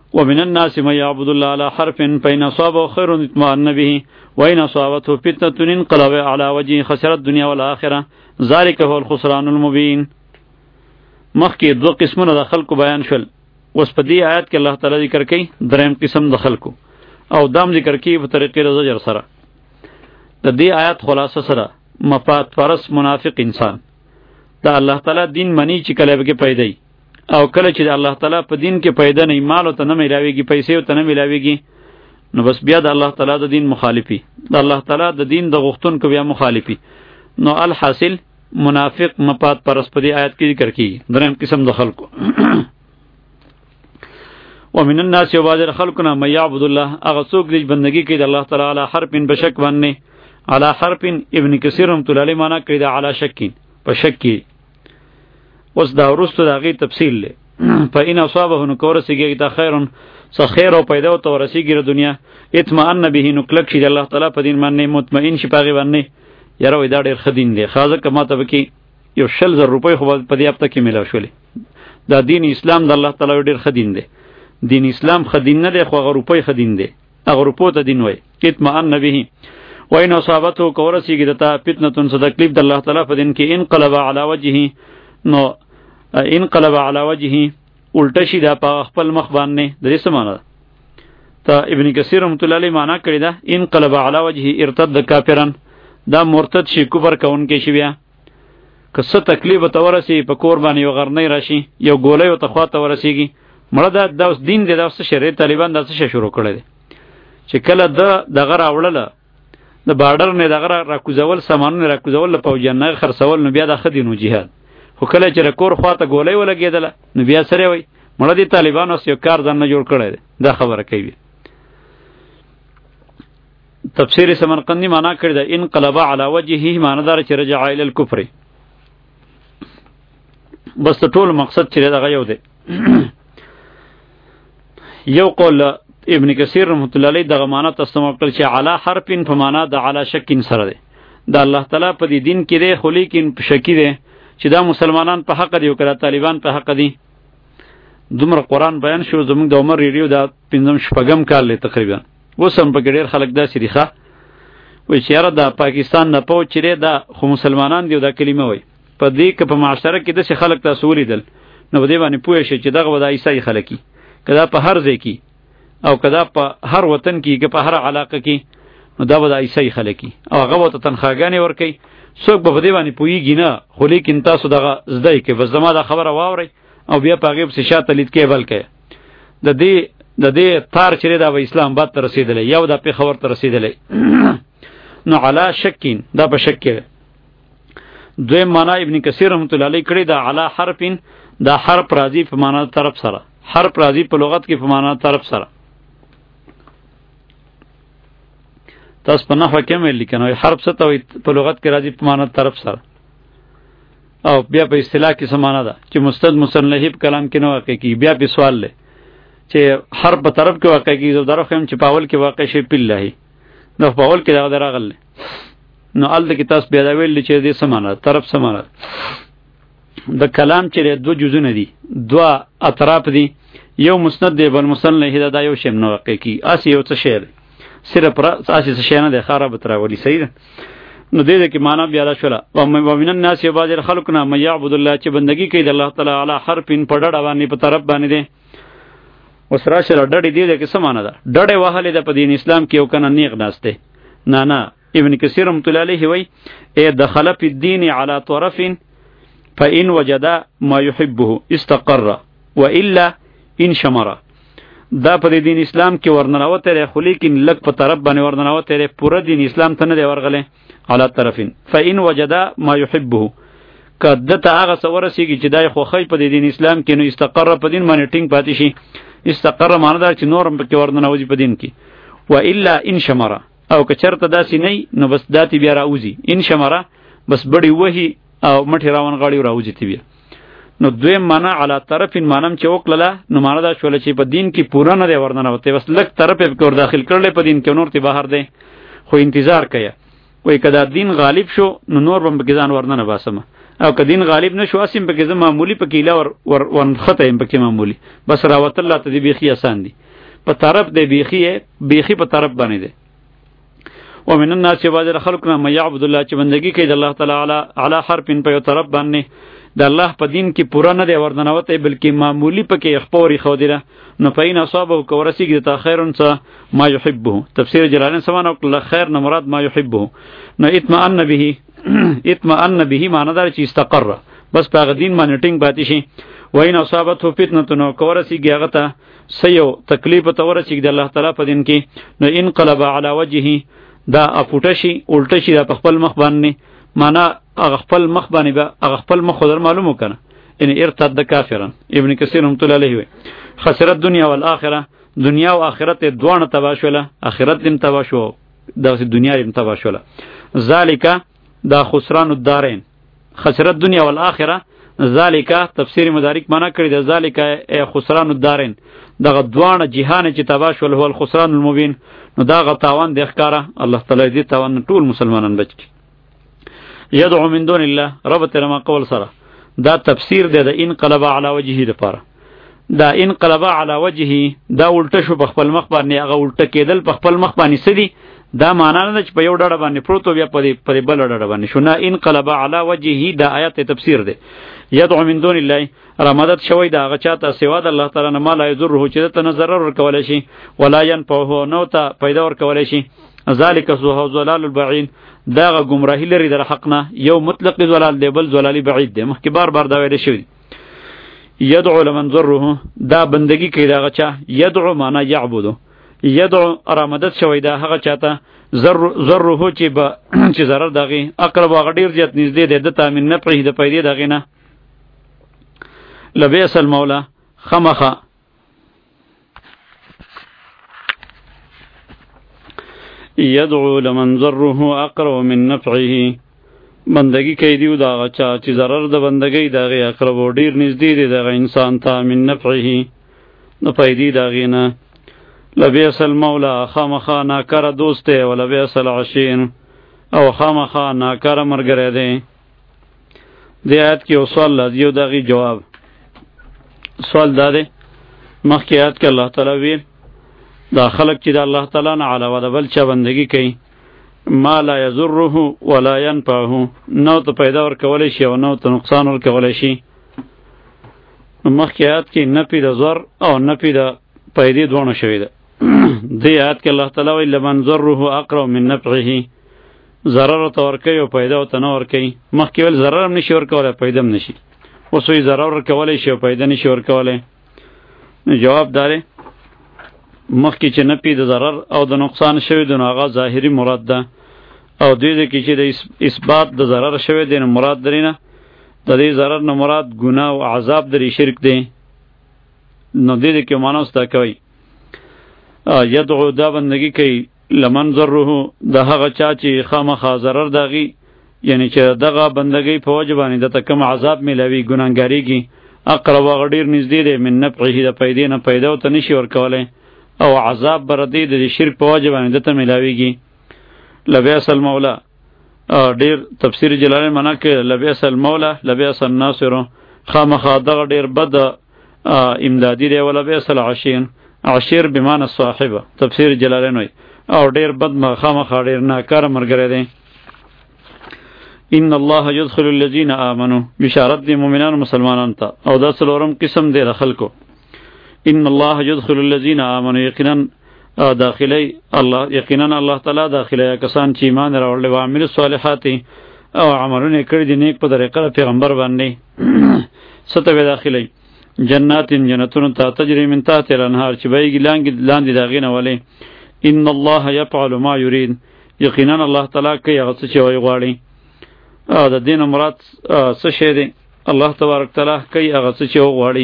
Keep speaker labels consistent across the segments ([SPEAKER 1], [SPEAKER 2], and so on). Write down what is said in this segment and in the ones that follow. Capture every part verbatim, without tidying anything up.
[SPEAKER 1] ومن الناس من يعبد الله على حرف فإن أصابه خير اطمأن به وإن أصابته فتنة انقلب على وجهه خسر الدنيا والآخرة ذلك هو الخسران المبين. مخکې دو قسمونه د خلکو بیان شول، اوس په دې آیات کې الله تعالی ذکر کوي دریم قسم د خلکو، او دام ذکر کوي په طریقې د زجر سره. د دې آیات خلاصه سره مفاد پرس منافق انسان د الله تعالی دین منی چې کله به کې پیدا او کله چې الله تعالی په دین کې پیدا نه مال ته نه ملاويږي، پیسې ته نه ملاويږي، نو بس بیا د الله تعالی د دین مخالفي، د الله تعالی د دین د غختون کو بیا مخالفي. نو الحاصل منافق مفاد پرس په دې آیات کې ذکر کی دریم قسم د خلکو. ومن الناس وبعض خلقنا من يعبد الله، اغه څوک دې بندگی کوي د الله تعالی علی حرف بشک باندې، علی حرف ابن کثیر رحمۃ اللہ علیہ معنا کړی دا علی شکین په شک کې. اوس دا ورستو دا غي تفصیل له فإن أصابه نکورسیږي دا خیرن څه خیر او پیدا او تورسیږي د دنیا اطمئن به نو کلک شي د الله تعالی په دین باندې مطمئن شي پاغي باندې یاره وای دا ډیر خدین دی خازه کما ته بکی یو شل زر روپۍ خو په دې هفته کې ملاو شولې. دا دین اسلام د الله تعالی ډیر خدین دی، دین اسلام خدین نه دی خو هغه روپۍ خدین دی، هغه روپو ته دین وای اطمئن به وإن أصابته کورسیږي دته فتنه څه تکلیف د الله تعالی په دین کې انقلب علی وجهه نو انقلب علی وجهه الټه شي دا په خپل مخ باندې د دې سمانه ته ابن کثیر رحمۃ اللہ علیہ معنا کړی دا انقلب علی وجهه ارتد کافرن دا مرتد شي کفر کون کې شي. بیا کسه تکلیف ته ورسی په کور باندې یو غرنۍ راشي یو ګولې او تخوا ته ورسیږي مړه دا د دین دی د شریعت طالبان دا څه شروع کړی دی چې کله د دغه راوړله د بارډر نه دغه راکوزول سامانونه راکوزول په جننه خرڅول نو بیا د خدینو جهاد خو کله چې رکور خواته ګولې ولګېدله نو بیا سره وای مړه دي طالبانو یو کار ځان نه جوړ کړی دا خبره کوي. تفسیر سمرقندی معنا کړی دا انقلب علی وجهه معنا دار چې رجع الی الکفر. بس ټول مقصد چې دغه یو دی. یو قول ابن کثیر رحمۃ اللہ علیہ دغه معنا تستمع کړ چې علی حرف په معنا د علی شک سره دی، د الله تعالی په دې دین کې دی خو لیکن شکی دی چې دا مسلمانان په حق دی او کړه طالبان په حق دي. دومره قرآن بیان شو زموږ د عمر ریډیو دا پنځم شپږم کال له تقریبا اوس هم په ډېر خلک دا سریخه وای چې یاره د پاکستان نه پوه چیرې دا خو مسلمانان دی دا کلمه وای په دې کې په معاشره کې داسې خلک تاسو ولیدل نو په دې باندې پوه شئ چې دغه به د عیسائی خلک کدا په هر ځای کې او کدا په هر وطن کې که په هر علاقه کې نو دا به د عیسائی خلک او هغه به ته تنخواګانې ورکوي څوک به په دې باندې پوهېږي نه خو لیکن تاسو دغه زده یې کوئ بس زما دا خبره واورئ او بیا په هغې پسې شاته لید کیبل کوي. د دې د دې تار چې دا به اسلام آباد ته رسېدلی یا دا پېښور ته رسېدلی نو علا شکین دا په شک کې. دویم معنا ابن کثیر رحمۃ اللہ علیہ کړی دا علا حرفین دا حرف راځي په معنا طرف سره، حرف راځي په لغت کې په معنا طرف سره. تاسو په نحوه کې مې لیکنه حرف څه ته وایي په لغت کې راځي په معنا طرف سره او بیا په اصطلاح کې څه معنا ده چې مستد مصنف کلام کې نه واقع کیږي. بیا په سوال لې چې حرف په طرف کې واقع کیږي زو درو خیم چې پاول کې واقع شي بالله نو پاول کې دا دراغل نو ال د کې تاسو بیا دا ویل چې دې څه معنا طرف څه معنا د کلام چې دو جزونه دي دوا اطراف دي یو مسند دی بل مصنف دا یو شیم نه واقع کیږي اسی یو څه شی صرف را اسی څه شی نه دی خراب تر ولی صحیح ده. نو دې دې کې معنا بیا را شوله او من الناس بعض خلقنا من يعبد الله چې بندگی کوي د الله تعالی علی حرف په ډډه باندې په طرف باندې دی. اوس راشه ډډې دې کې څه معنا ده ډډې وهلې ده په دین اسلام کې یو کنه نیغ ناسته نه نه. ابن کثیر رحمۃ اللہ علیہ وی اے دخل فی الدین علی طرف فإن وجد ما يحبه استقر والا ان شمر. دا په دین اسلام کې ورننوته لري خو لیکن لک په طرف باندې ورننوته لري پوره دین اسلام ته نه دی ورغله علی طرفین. فإن وجد ما يحبه کده ته هغه څور سیږي چې دای خو خی په دین اسلام کې نو استقر په دین باندې ټینګ پاتې شي. استقر معنی دا چې نورم په کې ورننوځي په دین کې والا ان شمر او که چرته داسې نه نو بس داتی بیا راوځي ان شمر بس بڑی وਹੀ او مټی راون غاړي راوځي تی بیا. نو دویم معنا علی طرفین مانم چې وکړه نو معنا دا شول چې په دین کې پورا نه دی ورننوته بس لک طرف په کور داخل کړل په دین کې نور تی بهر دی خو انتظار کیا وای کدا دین غالب شو نو نور بم بګزان ورننه باسم او که دین غالب نشو اسیم پکې زه معمولی پکې لا ور ور ونخته يم پکې معمولی بس راوت الله ته دی بیخي آسان دی په طرف دی بیخي بیخي په طرف باندې دی ومن الناس بعض خلقنا من يعبد الله چې بندگی کوي د الله تعالی علی علی حرف په یو طرف باندې د الله په دین کې پورا نه دی وردنوته بلکې معمولی پکې خپوري خو دی نو پاین اصحاب او ورسیږي ته خیرن څه ما يحبه تفسیر جلالین سمانه الله خیر نه مراد ما يحبه نو اطمئن به اطمئن به معنی دار چې استقر بس په دین باندې ټینګ پاتې شي وین اصابته فتنه نو کورسیږي هغه ته سيو تکلیف ته ورسیږي د الله تعالی په دین کې نو انقلب علی وجهه دا اپوټشي الټشي د خپل مخ باندې معنا هغه خپل مخ باندې به هغه خپل مخ در معلومه کنه ان ارتد کافرا ابن کثیر رحمۃ اللہ علیہ خسرت دنیا والآخرة دنیا او آخرت دوانه تبا شوله آخرت دیم تبا شو د دنیا دیم تبا شوله ذالک دا خسران الدارین خسرت دنیا والآخرة ذالک تفسیر مدارک معنا کړی د ذالک خسران الدارین دغه دوانه جهان چې تبا شول هو الخسران المبین نو دا غ تاوان د ښکارا الله تعالی دې تاوان ټول مسلمانان بچ کی یدعو من دون الله رب ترما قول سره دا تفسیر دی د انقلب علی وجهه لپاره دا انقلب علی وجهه دا الټه شو په خپل مخ باندې هغه الټه کېدل په خپل مخ باندې سدي دا معنا نه چې په یو ډډه باندې پروتو بیا په په بل ډډه باندې شو نه انقلب علی وجهه دا آیت تفسیر دی یدعو من دون الله رمضت شوی دا هغه چاته سوا د الله تعالی نه مال یذره چې ته نظر ور کولای شي ولا ينفعه نو ته پیدا ور کولای شي ذالک ذو ضلال البعید دا گمراهی لري در حق نه یو مطلق ضلال دی بل ضلال بعید دی مخکې بار بار دا ویل شوی یدعو لمن ذره دا بندگی کوي دا غچا یدعو معنا یعبدو یدعو رمضت شوی دا هغه چاته ذر ذره چې به چې zarar دغه اقرب هغه ډیر زیات نږدې دی د تامین نه پرې د پیدې دغه نه لبیس المولا خمخه یدعو لمن ضره اقرب من نفعه بندگی کوي دیو دا غچا چې zarar د بندگی دغه اقرب ډیر نږدې دی دغه انسان ته من نفعه نو پیدې دغه نه لبیس المولا خامخا ناکر دوست ہے و لبیس العشیر او خامخا ناکر مرگره ده دی آیت کی سوال لازیو داغی جواب سوال داده مخی آیت که اللہ تعالی ویل دا خلق چی دا اللہ تعالی نا علاوه دا بل چا بندگی کئی ما لا یزره ولا ینفعه نو تا پیدا ورکولی شی و نو تا نقصان ورکولی شی مخی آیت کی نپی دا زر او نپی دا پیدی دوانو شوی ده دی آیت که اللہ تعالی وی لمن ضره اقرب من نفعه ضرر تو ورکی او پیدا او تنو ورکی مخکې ول ضرر هم نشي ورکولی پیدا هم نشي اوس وی ضرر ورکولی شي او پیدا نشي ورکولی نو جواب داره مخکې چې نپی د ضرر او د نقصان شوی دی نو هغه ظاهري مراد ده او دوی د کې چې د اثبات د ضرر شوی دی نو مراد درې نه د دې ضرر نه مراد ګناه او عذاب درې شرک دی نو دې د کې معنا ستا کوي یدعو دا بندگی کوي لمن ضره د هغه چا چې خامخا ضرر دغی یعنی چې دغه بندگی په وجه باندې د کم عذاب ملوي ګناګاریږي اقرب هغه ډیر نږدې دی من نفعه د پیدې نه پیدا او ته نشي ورکولی او عذاب بردی د شرک په وجه باندې دته ملاویږي لبیس المولا ډیر تفسیر جلالین معنا کې لبیس المولا لبیس الناصر خامخا دغه ډیر بد امدادی دی ولا لبیس العشیر عشیر بمعنی صاحبه تفسیر جلالین وی او ډیر بد مخامخ ډیر ناکاره مرګره دی ان الله يدخل الذين امنوا بشارت دی مؤمنان مسلمانان ته او دا څلورم قسم دی خلکو ان الله يدخل الذين امنوا یقینا داخلی الله یقینا الله تعالی داخلی کسان چې ایمان راوړل او عمل صالحات او عملونه کړی دي نیک په طریقه پیغمبر باندې ستوي داخلی جنات جنتون ته تجری من تحت الانهار چې بیګی لاندې لاندې داغینه ولی ان الله يفعل ما يريد یقینا الله تعالی کوي هغه څه چې وایي غواړي او د دین مراد څه شی دی الله تبارک تعالی کوي هغه څه چې غواړي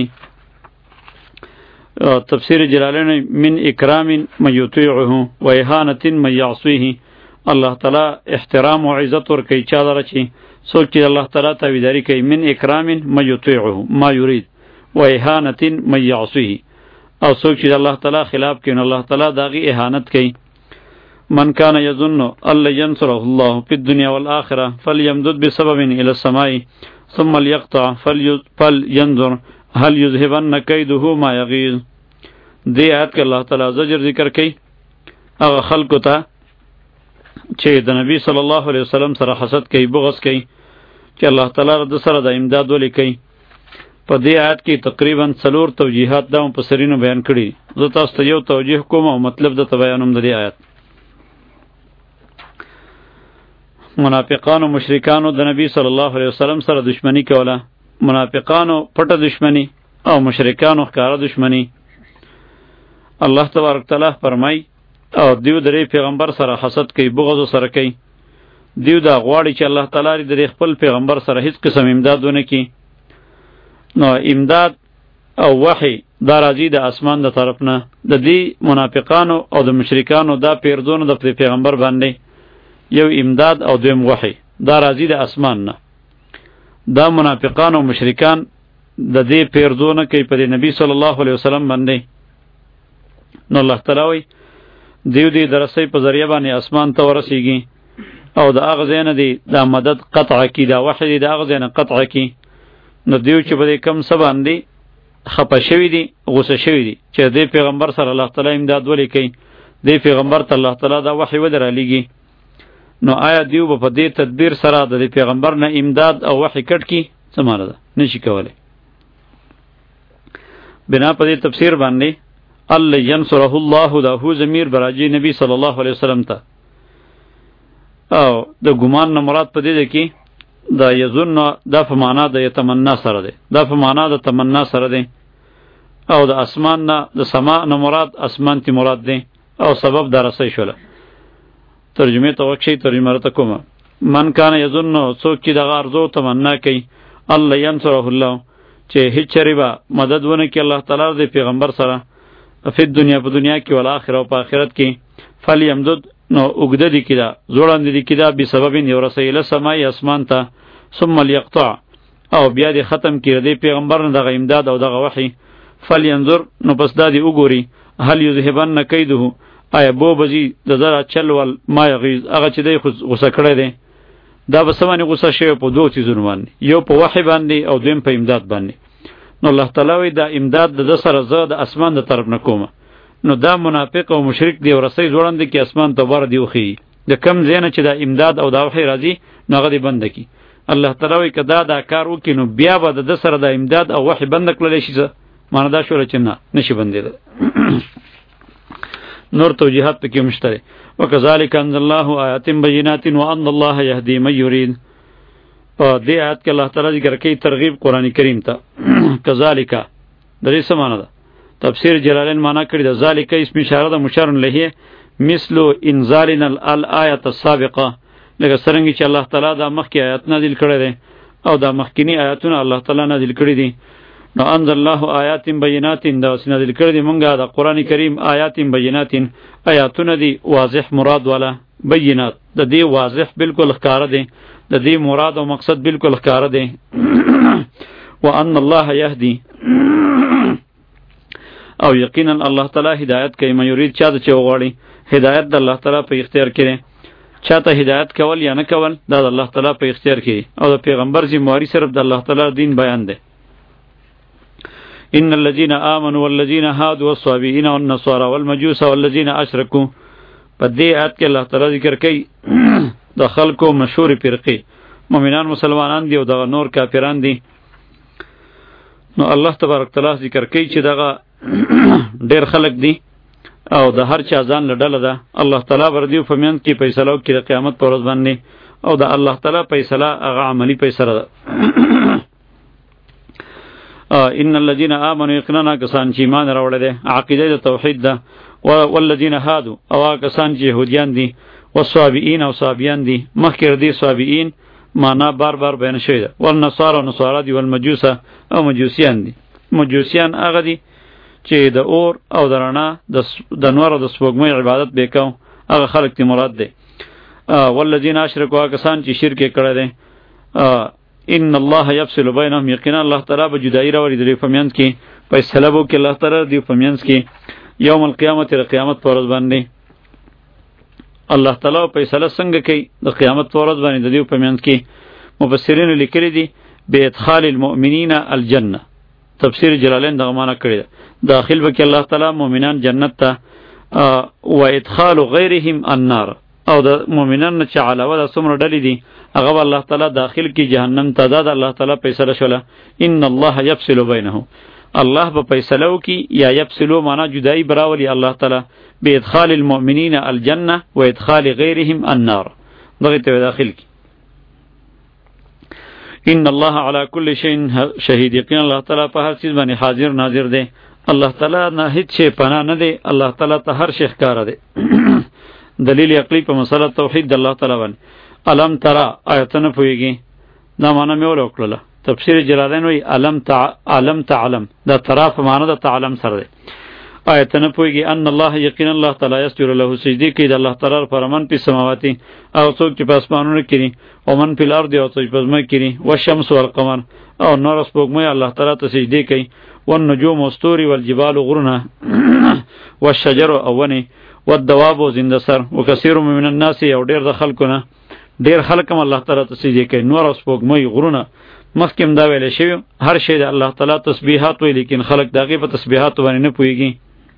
[SPEAKER 1] تفسیر جلالین من اکرام من یطیعه و اهانه من یعصیه الله تعالی احترام او عزت ور کوي چا لره چې څوک چې الله تعالی تابعداري کوي من اکرام من یطیعه ما یرید و اهانه من یعصیه او څوک چې الله تعالی خلاف کوي الله تعالی داغي اهانت کوي من کان یظن الله ينصره الله فی الدنيا والآخرة فلیمدد بسبب الى السماء ثم ليقطع فلينظر هل يذهبن كيده ما يغيظ. دې آیت کې الله تعالی زجر ذکر کوي هغه خلکو ته چې د نبی صلی الله علیه وسلم سره حسد کوي، بغض کوي، چې الله تعالی د سره د امداد ولې کوي. په دې آیت کې تقریبا څلور توجیهات دا مفسرینو بیان کړي. زه تاسو ته یو توجیه کوم او مطلب د بیانوم د دې آیت. منافقانو مشرکانو د نبی صلی الله علیه وسلم سره دشمنی کوله، منافقانو پټه دشمنی او مشرکانو ښکاره دشمنی. الله تبارک تعالی فرمای او دیو درې پیغمبر سره حسد کوي، بغض سره کوي. دیو دا غواړي چې الله تعالی د خپل پیغمبر سره هیڅ قسم امداد ونه کړي. نو امداد او وحی دا راځي د اسمان د طرف نه. د دې منافقانو او د مشرکانو دا پیردونه د پیغمبر باندې یو امداد او دویم وحی دا راځي د اسمان نه. دا منافقان او مشرکان د دې پیردونه کوي په نبی صلی الله علیه وسلم باندې. نو الله تعالی وی دیو دی درسې په ذریعہ باندې اسمان ته ورسیږي او د هغه ځای نه دی دا مدد قطع کی، دا وحی دی د هغه ځای نه قطع کی. نو دیو چې په دې کم څه باندې خپه شوي دي، غوسه شوي دي چې دې پیغمبر سره الله تعالی امداد ولې کوي، دې پیغمبر ته الله تعالی دا وحی ودرلیږي. نو آیا دیو په دې تدبیر سره د پیغمبر نه امداد او وحی کټ کی؟ څه معنی ده؟ نشي کولای. بنا په دې تفسیر باندې الله ینصره الله دا هو ضمیر براجی نبی صلی الله علیه وسلم ته. او د ګمان نه مراد په دې ده کې دا یظن دا په معنا د یتمنا سره ده، دا په معنا د تمنا سره ده. او د اسمان نه د سما نه مراد اسمان تی مراد ده او سبب درسه شوله. ترجمه ته وکشي ترجمه راته کومه. من کان یظن څوک چې دغه ارزو تمنا کوي الله ینصره الله چې هیڅ چریبا مدد ونه کوي الله تعالی د پیغمبر سره په دنیا په دنیا کې ول آخرت او په آخرت کې فلیمدد نو وګد دي کدا زوړاند دي کدا به سبب یو رسیله سمای اسمان ته ثم ليقطع او بیا دې ختم کړي دی پیغمبر نه دغه امداد او دغه وحی. فلینظر نو پس دا دی وګوري هل یذهبن کیده آیا بو بزی د زرا چل ول ما یغیز هغه چې دی غوسه کړی دی. دا به سمانی غوسه شوی په دوه چیزونو باندې، یو په وحی باندې او دویم په امداد باندې. نو الله تعالی وی دا امداد د سره زه د اسمان د طرف نه کوم. نو دا منافق او مشرک دی ورسې جوړند کی اسمان ته بار دی وخی د کم زینه چې دا امداد او دا وحی راځي نو هغه دی بند کی. الله تعالی وی کدا دا کار وکي نو بیا به د سره د امداد او وحی بند کړل شي. معنی دا شو چې نه نشي بندیدل. نور توجیهات پکې مشتره. وکذالک انزل الله آیات بینات وان الله یهدی من یرید. او دې آیات کې الله تعالی ذکر کوي ترغیب قرآن کریم ته. کذالک د دې څه معنی ده؟ تفسیر جلالین معنی کړی ده ذالک اسم اشاره ده مشار الیه مثل انزالنا الآیه السابقه. لکه څنګه چې الله تعالی دا مخکې آیات نازل کړی دي او دا مخکینی آیاتونه الله تعالی نازل کړی دي. نو انزل الله آیات بینات دا نازل کړی دي مونږه د قرآن کریم آیات بینات آیاتونه دي واضح مراد والا بینات د دې واضح بالکل ښکار دي، د دې مراد او مقصد بالکل ښکار دي. وان الله یهدی او یقینا الله تعالی هدایت کوي مې یرید چا چې وغواړي. هدایت د الله تعالی په اختیار کې ده. چاته هدایت کول یا نه کول دا د الله تعالی په اختیار کې او د پیغمبر ذمہواری صرف د الله تعالی دین بیان ده. ان الذين آمنوا والذين هادوا والصابئين والنصارى والمجوس والذين اشركوا. په دې آیت کې الله تعالی ذکر کوي د خلکو مشهور فرقې مؤمنان مسلمانان دي او د نور کافران دي. نو الله تبارک تعالی ذکر کوي چې دغه ډېر خلک دي او د هر چا ځان له ډله ده. الله تعالی بر دیو په میانځ کې فیصله وکړي د قیامت پر ورځ باندې او د الله تعالی فیصله هغه عملی فیصله ده. ان الذين آمنوا یقینا کسان چې ایمان راوړل دي عقیده د توحید ده. والذین هادوا او کسان چې یهودیان دي والصابئین او صابیان دي مخکې دي صابئین معنا بار بار بیان شوی ده. والنصارى نصارى دي والمجوس او مجوسیان دي. مجوسیان هغه دي چې د اور او د رڼا د نور او د سپوږمۍ عبادت وکاو هغه خلک تی مراد دي. والذین اشرکوا کسان چې شرک کړی دي ان الله یفصل بینهم یقینا الله تعالی به جدایی راوړي د دې په میانځ کې فیصله وکړي الله تعالی د دې په میانځ کې یوم القیامت د قیامت پر ورځ باندې. الله تعالی فیصله څنګه کوي د قیامت پر ورځ باندې د دې په میانځ کې؟ مفسرین لیکلي دي بادخال المؤمنین الجنه. تفسیر جلالین دغه معنا کړی ده، داخل وکي الله تعالی مؤمنان جنت ته، و ادخال غیرهم النار، او د مؤمنان نه چې علاوه د څومره ډلې دي هغه الله تعالی داخل کی جهنم ته. دا د الله تعالی فیصله شوله. ان الله یفصل بینهم، الله به فیصله وکي، یا یفصلو معنا جدائی براولی الله تعالی، بادخال المؤمنین الجنه و ادخال غیرهم النار، دغه ته داخل کی. ان الله علی کل شیء شهید، یقینا الله تعالی په هر چیز باندې حاضر ناظر دی. الله تعالی نه هیڅ شی پناه نه دی، الله تعالی ته هر شی ښکاره دی. دلیل عقلی په مسله توحید د الله تعالی باندې. الم ترى آیتونه پویږي، دا معنا مې ول وکړه. تفسیر جلالین وی الم تع علم تعلم، دا ترى په معنا د تعلم سره دی. آیتونه پویږي ان الله یقینا الله تعالی یسجد له سجدی کوي د الله تعالی پر من په سماواتی، او څوک چې په اسمانونو کړي، او من په الارض، او څوک په ځمکه کړي، والشمس والقمر، او نور سپوږمۍ الله تعالی ته سجدی کوي، والنجوم والستور والجبال غرونه، والشجر اونی، والدواب زندسر، وکثیر من الناس، او ډیر د خلقونه، ډیر خلق هم الله تعالی ته سجدی کوي، نور سپوږمۍ غرونه. مخکې دا ویل شوی هر شی د الله تعالی تسبیحات وی، لیکن خلق دغه په تسبیحات باندې نه پوهیږي.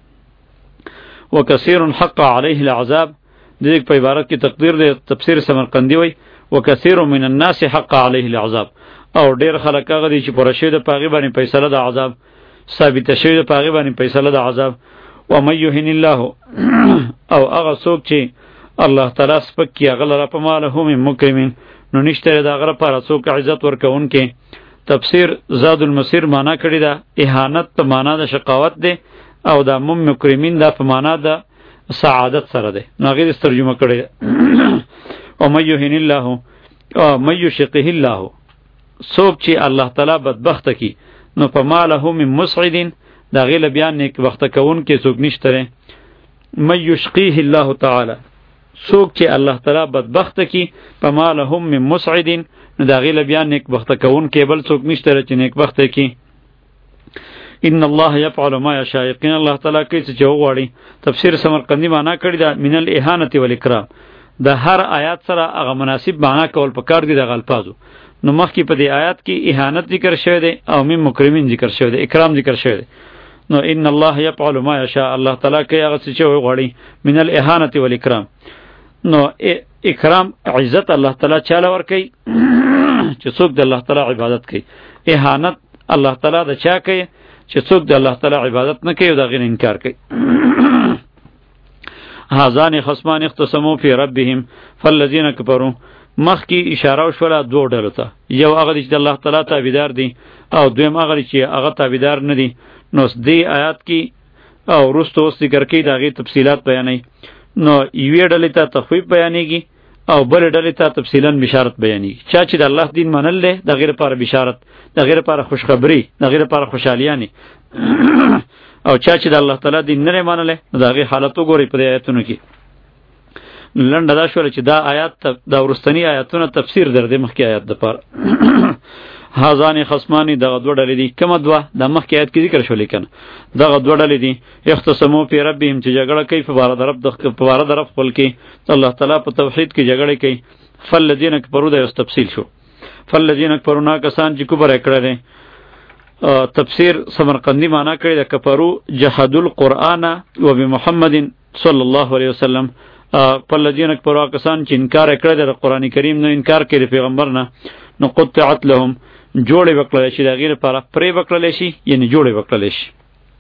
[SPEAKER 1] وکثیر حق علیه العذاب، د دې په عبارت کې تقدیر دی. تفسیر سمرقندی وی وکثیر من الناس حق علیه العذاب، او ډیر خلک هغه دي چې پر شی د پاغي باندې فیصله د عذاب ثابت شوی، د پاغي باندې فیصله د عذاب. و من یهن الله، او هغه څوک چې الله تعالی سپک کی هغه لره په مال هم مکرمین، نو نشته دا غره پر څوک عزت ورکون کې. تفسیر زاد المسیر معنا کړی دا اهانت په معنا د شقاوت دی، او دا مم مکرمین دا په معنا د سعادت سره دی. نو غیر ترجمه کړی او من یهن الله او من یشقه الله، څوک چې الله تعالی بدبخت کی نو په ماله من مسعدین، دا غیل بیان نیک وخت کون کې څوک نشته. من یشقیه الله تعالی، څوک چې الله تعالی بدبخت کی په مالهم من مسعدین، نو دا غیل بیان نیک وخت کون کې بل څوک نشته چې نیک وخت کی. ان الله يفعل ما يشاء، یقینا الله تعالی کوي چې وغواړي. تفسیر سمرقندی معنا کړی دا من الاهانه والاکرام، د هر آیات سره هغه مناسب معنا کول پکار دي د الفاظو. نو مخکې په دې آیات کې اهانت ذکر شوی دی، او من مکرمین ذکر شوی دی، اکرام ذکر شوی دی. نو ان الله يفعل ما يشاء، الله تعالی کوي هغه چې وغواړي، من الاهانه والاکرام. نو اکرام عزت الله تعالی چاله ور کوي چې څوک د الله تعالی عبادت کوي. اهانت الله تعالی د چا کوي چې څوک د الله تعالی عبادت نه کوي او د غیر انکار کوي. هازان خصمان اختصموا فی ربهم فالذین کفروا، مخکی اشاره وشوله دوه ډلو ته، یو هغه چې د الله تعالی تابعدار دي، او دویم هغه چې هغه تابعدار نه دي. نو دې آیات کې او وروسته اوس ذکر کوي د هغې تفصیلات بیانوي. نو یوې ډلې ته تخویف بیانېږي او بلې ډلې ته تفصیلا بشارت بیانېږي. چا چې د الله دین منل دی د هغې لپاره بشارت، د هغې لپاره خوشخبري، د هغې لپاره خوشحالیانې. او چا چې د الله تعالی دین نه دی منلی نو د هغې حالت وګورئ په دې آیتونو کې. لنډه دا شوله چې دا آیات دا وروستني آیاتونه تفسیر در دی مخکې آیات دپاره. هازان خصمانی دغه دوه ډلې دي. کومه دوه؟ دا مخکې آیات کې ذکر شولې کنه. دغه دوه ډلې دي اختصموا فی ربهم، چې جګړه کوي په باره د رب په باره د رب خپل کې، الله تعالی په توحید کې جګړه کوي. فالذین کفروا دا یو تفصیل شو. فالذین کفروا نا کسان چې کفر یې کړی دی. تفسیر سمرقندی معنا کړی د کفروا جحدوا القرآن وبمحمد صلی الله علیه وسلم. فالذین کفروا کسان چې انکار یې کړی د قرآن کریم نه، انکار کوي د پیغمبر نه، نو قطعت لهم، جوړې وکړلی شي د هغې لپاره، پرې وکړلی شي یعنې جوړې وکړلی شي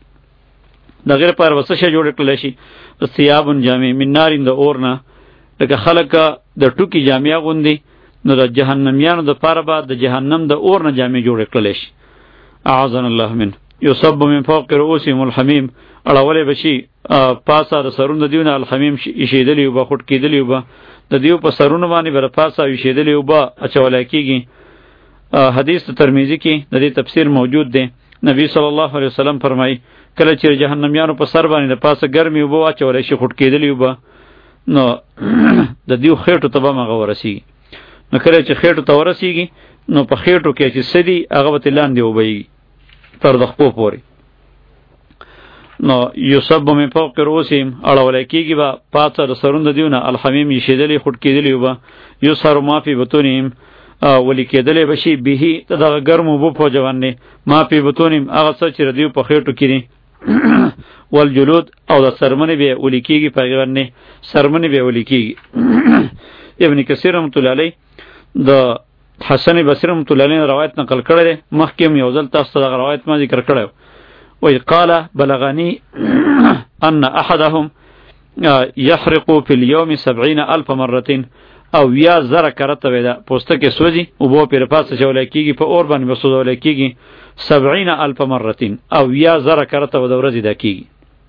[SPEAKER 1] د هغې لپاره. به څه شی جوړې کړلی شي؟ ثیاب جامې من نار د اور نه، لکه خلک د ټوکي جامې اغوندي، نو د جهنمیانو دپاره به د جهنم د اور نه جامې جوړې کړلی شي. اعاذنا الله منه. یصب من فوق رؤوسهم الحمیم، اړولی به شي پاسه د سرونو د دیو نه الحمیم، ایښېدلي اوبه، خوټ کېدلي اوبه د دیو په سرونو باندې به د پاسه ایښېدلي اوبه اچولی کېږي. حدیث ترمذی کې د دې تفسیر موجود دی. نبی صلی الله علیه وسلم فرمایي کله چې جهنمیانو په سر باندې د پاسه ګرمې اوبه واچولی شي، خوټ کېدلي اوبه، نو د دیو خېټو ته به هم هغه ورسېږي. نو کله چې خېټو ته ورسېږي نو په خېټو کې چې څه دي هغه به ترې لاندې اوبهیږي تر د خپو پورې. نو یصب من فوق رؤوسهم، اړولی کېږي به پاسه د سرونو د دیو نه الحمیم، ایښېدلي خوټ کېدلي اوبه. یصهر ما فی بطونهم، ولی کېدلې بشي به دغه ګرم اوبو په وجه باندې ما پی بطونیم هغه څه چې ردیو په خېټو کې دي والجلود او د سرمنې به ولی کېږي په هغې باندې سرمنې به ولی کېږي ابن کثیر رحمت الله علیه د حسن بصری رحمت الله علیه روایت نقل کړی دی مخکې هم یو ځل تاسو ته دغه روایت ما ذکر کړی وی قال بلغني ان احدهم يحرق في اليوم سبعين الف مرة او یا زره کرته ودا پوسته کې سوځي او بو پر پاسه چولای کیږي په اور باندې وسودول کیږي سبعين الف مرة او یا زره کرته ودا ورځي دا کیږي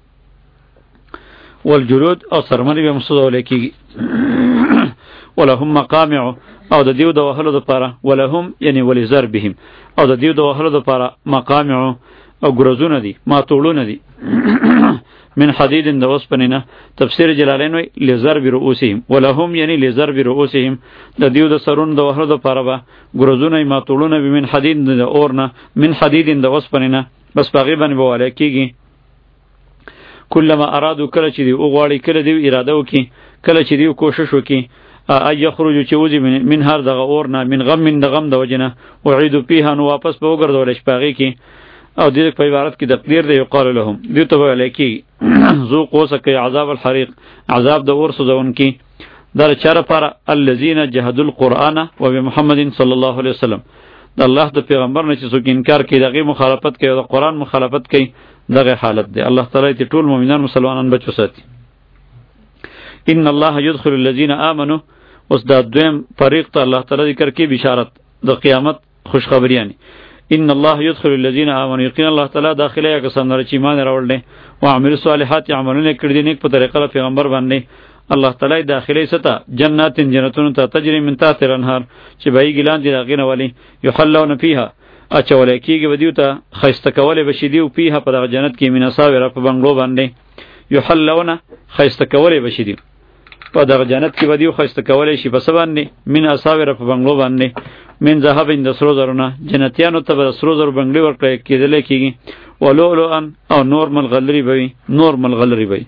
[SPEAKER 1] والجلود او سرمنی به مسودول کیږي ولهم مقامع او د دیو د وهلو د پاره ولهم یعنی ولزر بهم او د دیو د وهلو د پاره مقامع او ګرزونه دي ما توړونه دي من حدید د وسپنینه تفسیر جلالین وی لزرب رؤوسهم ولهم یعنی لزرب رؤوسهم د دیو د سرون د وهلو د پاره به ګرزونه ما توړونه به من حدید د اورنه من حدید د وسپنینه بس باغی باندې بواله کیږي کلمہ ارادو کله چې دی او غواړي کله دی اراده وکي کله چې دی کوشش وکي ای یخرج چې وځي من هر دغه اورنه من غم من د غم د وجنه وعید فيها نو واپس به وګرځول شي باغی کی او دې په عبارت کې تقدیر دی یقال لهم دې ته ویل کی ذوقوا سکه عذاب الحریق عذاب د اور سوزون کی در چر پر الذين جهدوا القرآن وبمحمد صلی الله علیه وسلم د الله د پیغمبر نه چې څوک انکار کوي دغه مخالفت کوي او د قرآن مخالفت کوي دغه حالت دی الله تعالی ته ټول مؤمنان مسلمانان بچو ساتي ان الله يدخل الذين امنوا اوس دا دویم فریق ته الله تعالی ذکر کوي بشارت د قیامت خوشخبری یعنی ان الله يدخل الذين امنوا یقین الله تعالی داخله یا کسان چې ایمان راوړل او عمل صالحات عملونه کړی دي نیک په طریقه پیغمبر باندې الله تعالی داخله ستا جنات جنتون ته تجری من تحت الانهار چې بای ګلان دي دغه ولی یحلون فیها اچول کیږي ودیو ته خیسته کوله بشي دیو فیها په دغه جنت کې مناساوره په بنگلو باندې یحلون خیسته کوله بشي دی په دغه جنت کې ودیو خیسته کوله شي په سبانه من اساوره په بنگلو باندې من ذهب اند سرو زرونه جنتیانو ته به سرو زر بنگلی ورکړي کېدل کېږي ولولو ان او نورمال غلری وي نورمال غلری وي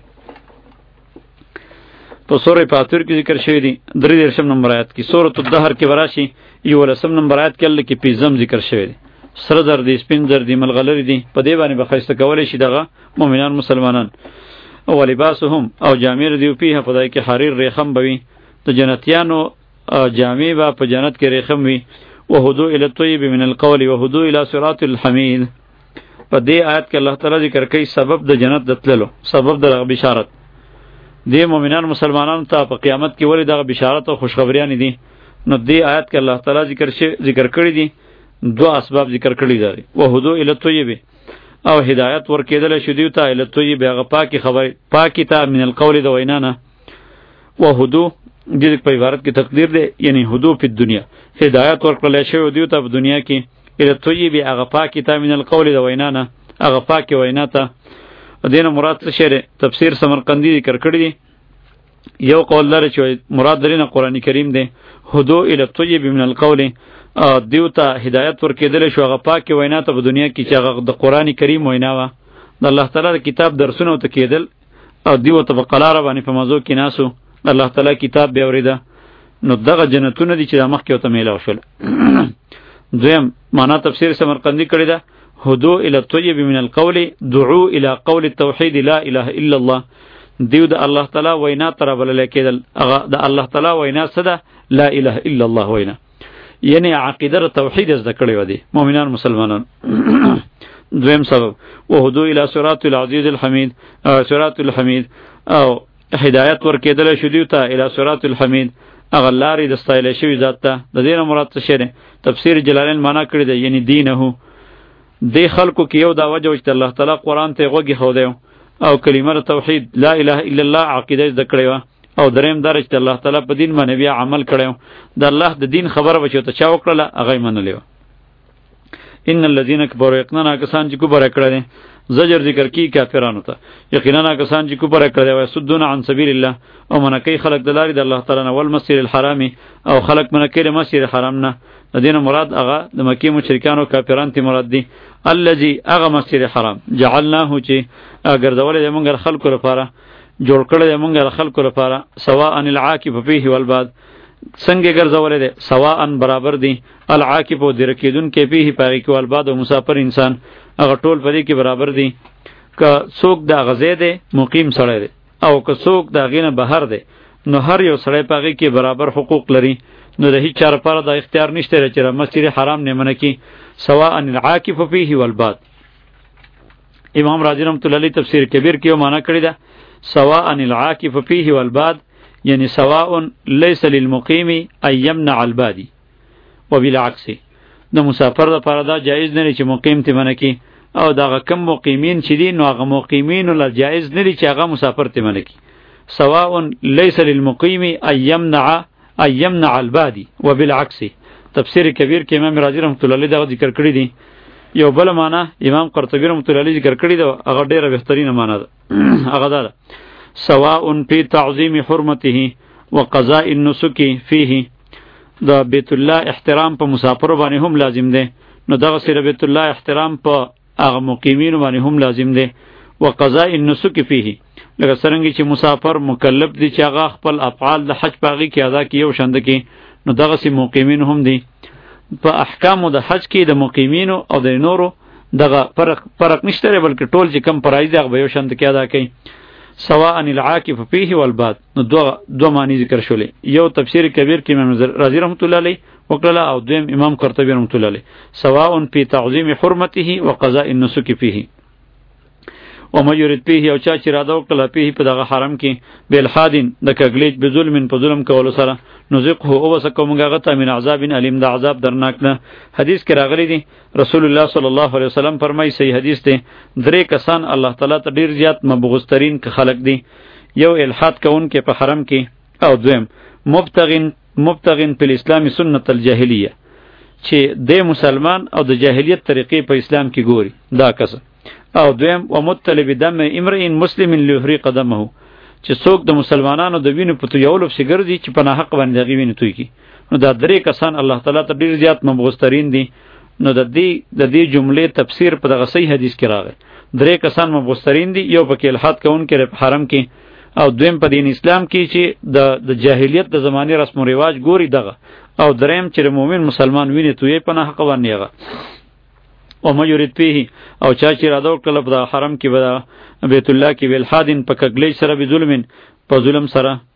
[SPEAKER 1] په سورې فاتور کې ذکر شوی دی درې درشم نمبر آیات کې سورۃ الدهر کې وراشي یو لسم نمبر آیات کې الله کې پیزم ذکر شوی دی سره در دی سپین در دی ملغلری دی په دې باندې بخښته کولای شي دغه مؤمنان مسلمانان او لباسهم او جامې دی په هفدای کې حریر ریخم بوي د جنتیانو جامې با په جنت کې ریخم وي وهدو الی الطیب من القول وهدو الی صراط الحمید په دې آیات کې الله تعالی ذکر کوي سبب د جنت دتللو سبب د بشارت دی مؤمنان مسلمانانو ته په قیامت کې ولې دغه بشارت او خوشخبریان دي نو دې آیات کې الله تعالی ذکر شي ذکر کړی دي دو اسباب ذکر کړی دي وهدو الی الطیب او هدایت ورکېدل شو دیو ته الی الطیب هغه پاکي خبر پاکي ته من القول د وینانه وهدو دې په عبارت کې تقدیر دی یعنی هدو په دنیا هدایت ورکړل شو دیو ته په دنیا کې الی الطیب هغه پاکي ته من القول د وینانه هغه پاکي وینا ته دینه مراد څه شری تفسیر سمرقندی ذکر کړی دی یو قول لري چې مراد درینه قرآن کریم دی هدو الی الطیب من القول دیو ته هدایت ورکېدل شو هغه پاکي وینا ته په دنیا کې چې هغه د قرآن کریم وینا و د الله تعالی د کتاب درسونه ته کېدل او دیو ته په قلاره باندې په موضوع کې ناسو الله تعالی کتاب به اوریدا نو دغه جنتونه دي چې د مخ کې ته میلاو شول دویم معنا تفسیر سمرقندی کړی دا هدو الی الطیب من القول دعو الی قول التوحید لا اله الا الله دیو د الله تعالی وینا تر بل کېدل هغه د الله تعالی وینا صدا لا اله الا الله وینا یعنی عقیده توحید زده کړی و دي مؤمنان مسلمانان دویم سبب وهدو الی صراط العزیز الحمید صراط الحمید او هدایت ورکېدل شو دیو ته الی صراط الحمید هغه لارې د ستایل شوی ذات ته د دې نه مراد څه شی تفسیر جلالین معنا کړی دی یعنی دینه دی خلکو کې یو دا وجه چې الله تعالی قرآن ته غوږی خو دی او کلمه توحید لا اله الا الله عقیده زده کړی و او دریم درجه چې الله تعالی په دین باندې بیا عمل کړی د الله د دین خبره بچو ته چا وکړه هغه منلی و ان الذين كفروا يقننا کسان چې کوبره کړی زجر ذکر کی کافرانو ته یقینا کسان چې کوبره کړی و سدون عن سبیل الله او منکی خلق د لارې د الله تعالی نه ول مسجد الحرام او خلق منکی د مسجد الحرام نه د دین مراد هغه د مکی مشرکانو کافرانو ته مراد دي الذي هغه مسجد الحرام جعلناه چې اگر دولې د مونږ خلکو لپاره جوړ کړل د مونږ خلکو لپاره سواء العاکف فيه والباد څنګه ګرځولې ده سواء برابر دي العاکف او درکیدون کې به پاغي کې والباد او مسافر انسان هغه ټول پدې کې برابر دي که څوک د غزې ده مقیم سره ده او که څوک د غینه بهر ده نو هر یو سړی پاغي کې برابر حقوق لري نو د هیڅ چاره پر د اختیار نشته چې مسجد حرام نه منه کی سواء العاکف فيه والباد. امام رازی رحمۃ اللہ علیہ تفسیر کبیر کې معنی کړی ده سواء العاکف فيه والباد یعنی سواء ليس للمقیم ان يمنع البادی وبالعکس د مسافر لپاره دا جایز نه چې مقیم ته منه کی او دا کم مقیمین چې دي نو هغه مقیمین ول جایز نه دي چې هغه مسافر ته منه کی سواء ليس للمقیم ان يمنع ان يمنع البادی وبالعکس. تفسیر کبیر کې امام رازی رحمۃ اللہ علیہ دا ذکر کړی دی. یو بل معنی امام قرطبی رحمۃ اللہ علیہ ذکر کړی دی هغه ډیره بهترینه معنی ده هغه ده سواء فی تعظیم حرمته وقضاء النسك فيه دا بیت الله احترام په مسافر باندې هم لازم ده نو دغه سره بیت الله احترام په هغه مقیمین باندې هم لازم ده وقضاء النسك فيه لکه څنګه چې مسافر مکلف دي چې هغه خپل افعال د حج باغی کې ادا کوي او شند کې نو دغه سي مقیمین هم دي په احکام د حج کې د مقیمین او د نورو دغه فرق فرق نشته بلکې ټول چې کم پرایز دغه به شند کې ادا کوي سواء العاکف فيه والباد. نو دو دو معنی ذکر شولې یو تفسیر کبیر کې امام رازی رحمۃ اللہ علیہ وکړه او دویم امام قرطبی رحمۃ اللہ علیہ سواء فی تعظیم حرمته وقضاء النسك فيه وما يريد فيه او چا چې اراده وکړه فيه په دغه حرم کې بالحادن د کګلیج به ظلم په ظلم کولو سره نزقه او وسکه موږ غته من عذاب علیم د عذاب درناک نه. حدیث کې راغلی دی رسول الله صلی الله علیه وسلم فرمایي صحیح حدیث دی درې کسان الله تعالی ته ډیر زیات مبغوث ترین خلق دي یو الحاد کون کې په حرم کې او دویم مبتغین مبتغین په اسلام سنت الجاهلیه چې د مسلمان او د جاهلیت طریقې په اسلام کې ګوري دا کس او دویم ومطلب دم امرئ مسلم ليحرق قدمه چې څوک د مسلمانانو د وینې په تویولو پسې ګرځي چې په ناحق باندې دغې وینې توی کړي نو دا درې کسان الله تعالی ته ډېر زیات مبغوث ترین دي. نو د دې د دې جملې تفسیر په دغه صحیح حدیث کې راغی درې کسان مبغوث ترین دي یو پکې الحاد کوونکی په حرم کې او دویم په دین اسلام کې چې د د جاهلیت د زمانې رسم و رواج ګوري دغه او دریم چې مؤمن مسلمان وینې توی په ناحق باندې هغه او ما یرید فيه او چا چې اراده وکړه په حرم کې به بیت الله کې بالحادن په کګلیج سره به ظلم په ظلم سره